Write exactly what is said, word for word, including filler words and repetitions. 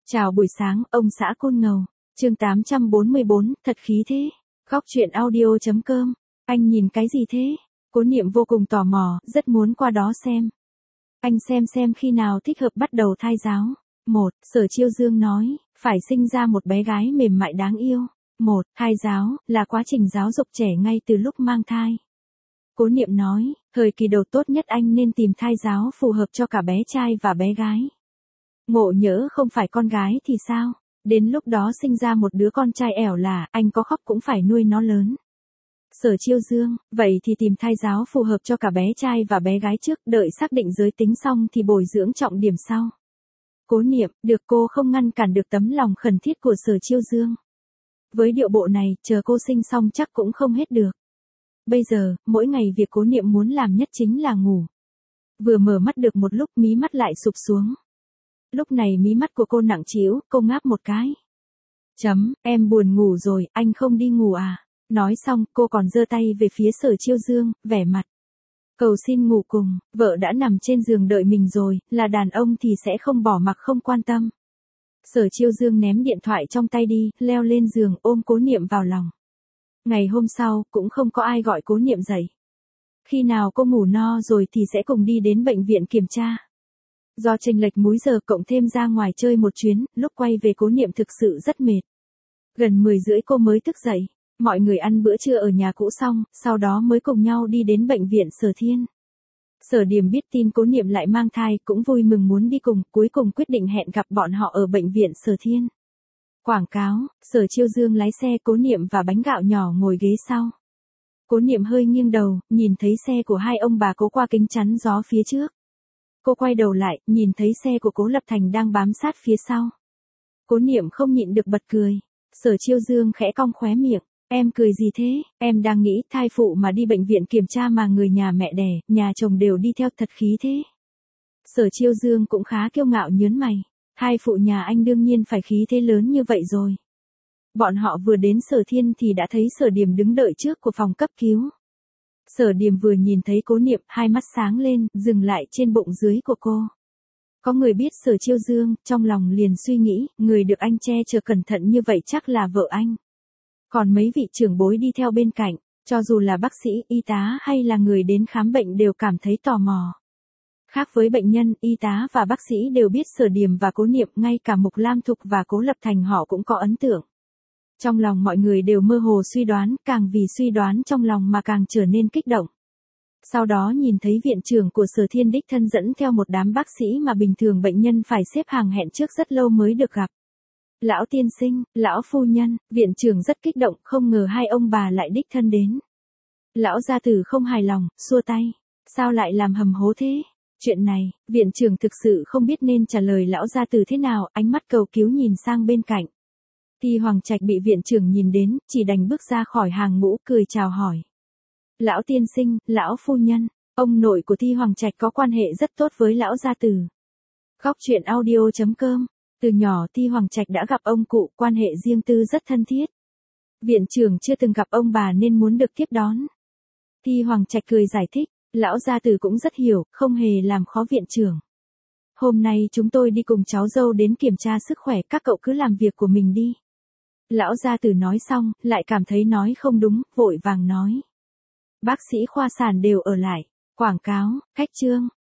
Chào buổi sáng, ông xã Côn Ngầu. Chương tám trăm bốn mươi bốn, thật khí thế. Góc truyện audio chấm com. Anh nhìn cái gì thế? Cố Niệm vô cùng tò mò, rất muốn qua đó xem. Anh xem xem khi nào thích hợp bắt đầu thai giáo. Một, Sở Chiêu Dương nói, phải sinh ra một bé gái mềm mại đáng yêu. Một, thai giáo, là quá trình giáo dục trẻ ngay từ lúc mang thai. Cố Niệm nói, thời kỳ đầu tốt nhất anh nên tìm thai giáo phù hợp cho cả bé trai và bé gái. Ngộ nhỡ không phải con gái thì sao? Đến lúc đó sinh ra một đứa con trai ẻo là, anh có khóc cũng phải nuôi nó lớn. Sở Chiêu Dương, vậy thì tìm thai giáo phù hợp cho cả bé trai và bé gái trước, đợi xác định giới tính xong thì bồi dưỡng trọng điểm sau. Cố Niệm, được, cô không ngăn cản được tấm lòng khẩn thiết của Sở Chiêu Dương. Với điệu bộ này, chờ cô sinh xong chắc cũng không hết được. Bây giờ, mỗi ngày việc Cố Niệm muốn làm nhất chính là ngủ. Vừa mở mắt được một lúc mí mắt lại sụp xuống. Lúc này mí mắt của cô nặng trĩu, cô ngáp một cái. Chấm, em buồn ngủ rồi, anh không đi ngủ à? Nói xong, cô còn giơ tay về phía Sở Chiêu Dương, vẻ mặt cầu xin ngủ cùng, vợ đã nằm trên giường đợi mình rồi, là đàn ông thì sẽ không bỏ mặc không quan tâm. Sở Chiêu Dương ném điện thoại trong tay đi, leo lên giường ôm Cố Niệm vào lòng. Ngày hôm sau, cũng không có ai gọi Cố Niệm dậy. Khi nào cô ngủ no rồi thì sẽ cùng đi đến bệnh viện kiểm tra. Do chênh lệch múi giờ cộng thêm ra ngoài chơi một chuyến, lúc quay về Cố Niệm thực sự rất mệt. Gần mười rưỡi cô mới thức dậy. Mọi người ăn bữa trưa ở nhà cũ xong, sau đó mới cùng nhau đi đến bệnh viện Sở Thiên. Sở Điềm biết tin Cố Niệm lại mang thai, cũng vui mừng muốn đi cùng, cuối cùng quyết định hẹn gặp bọn họ ở bệnh viện Sở Thiên. Quảng cáo, Sở Chiêu Dương lái xe, Cố Niệm và bánh gạo nhỏ ngồi ghế sau. Cố Niệm hơi nghiêng đầu, nhìn thấy xe của hai ông bà Cố qua kính chắn gió phía trước. Cô quay đầu lại, nhìn thấy xe của Cố Lập Thành đang bám sát phía sau. Cố Niệm không nhịn được bật cười. Sở Chiêu Dương khẽ cong khóe miệng. Em cười gì thế? Em đang nghĩ thai phụ mà đi bệnh viện kiểm tra mà người nhà mẹ đẻ, nhà chồng đều đi theo, thật khí thế. Sở Chiêu Dương cũng khá kiêu ngạo nhớn mày. Thai phụ nhà anh đương nhiên phải khí thế lớn như vậy rồi. Bọn họ vừa đến Sở Thiên thì đã thấy Sở Điềm đứng đợi trước của phòng cấp cứu. Sở Điềm vừa nhìn thấy Cố Niệm, hai mắt sáng lên, dừng lại trên bụng dưới của cô. Có người biết Sở Chiêu Dương, trong lòng liền suy nghĩ, người được anh che chở cẩn thận như vậy chắc là vợ anh. Còn mấy vị trưởng bối đi theo bên cạnh, cho dù là bác sĩ, y tá hay là người đến khám bệnh đều cảm thấy tò mò. Khác với bệnh nhân, y tá và bác sĩ đều biết Sở Điềm và Cố Niệm, ngay cả Mục Lam Thục và Cố Lập Thành họ cũng có ấn tượng. Trong lòng mọi người đều mơ hồ suy đoán, càng vì suy đoán trong lòng mà càng trở nên kích động. Sau đó nhìn thấy viện trưởng của Sở Thiên đích thân dẫn theo một đám bác sĩ mà bình thường bệnh nhân phải xếp hàng hẹn trước rất lâu mới được gặp. Lão tiên sinh, lão phu nhân, viện trưởng rất kích động, không ngờ hai ông bà lại đích thân đến. Lão gia tử không hài lòng, xua tay. Sao lại làm hầm hố thế? Chuyện này, viện trưởng thực sự không biết nên trả lời lão gia tử thế nào, ánh mắt cầu cứu nhìn sang bên cạnh. Ti Hoàng Trạch bị viện trưởng nhìn đến, chỉ đành bước ra khỏi hàng ngũ, cười chào hỏi. Lão tiên sinh, lão phu nhân, ông nội của Ti Hoàng Trạch có quan hệ rất tốt với lão gia tử. Góc truyện audio chấm com. Từ nhỏ Ti Hoàng Trạch đã gặp ông cụ, quan hệ riêng tư rất thân thiết. Viện trưởng chưa từng gặp ông bà nên muốn được tiếp đón. Ti Hoàng Trạch cười giải thích, lão gia tử cũng rất hiểu, không hề làm khó viện trưởng. Hôm nay chúng tôi đi cùng cháu dâu đến kiểm tra sức khỏe, các cậu cứ làm việc của mình đi. Lão gia tử nói xong, lại cảm thấy nói không đúng, vội vàng nói. Bác sĩ khoa sản đều ở lại. Quảng cáo, khách trương.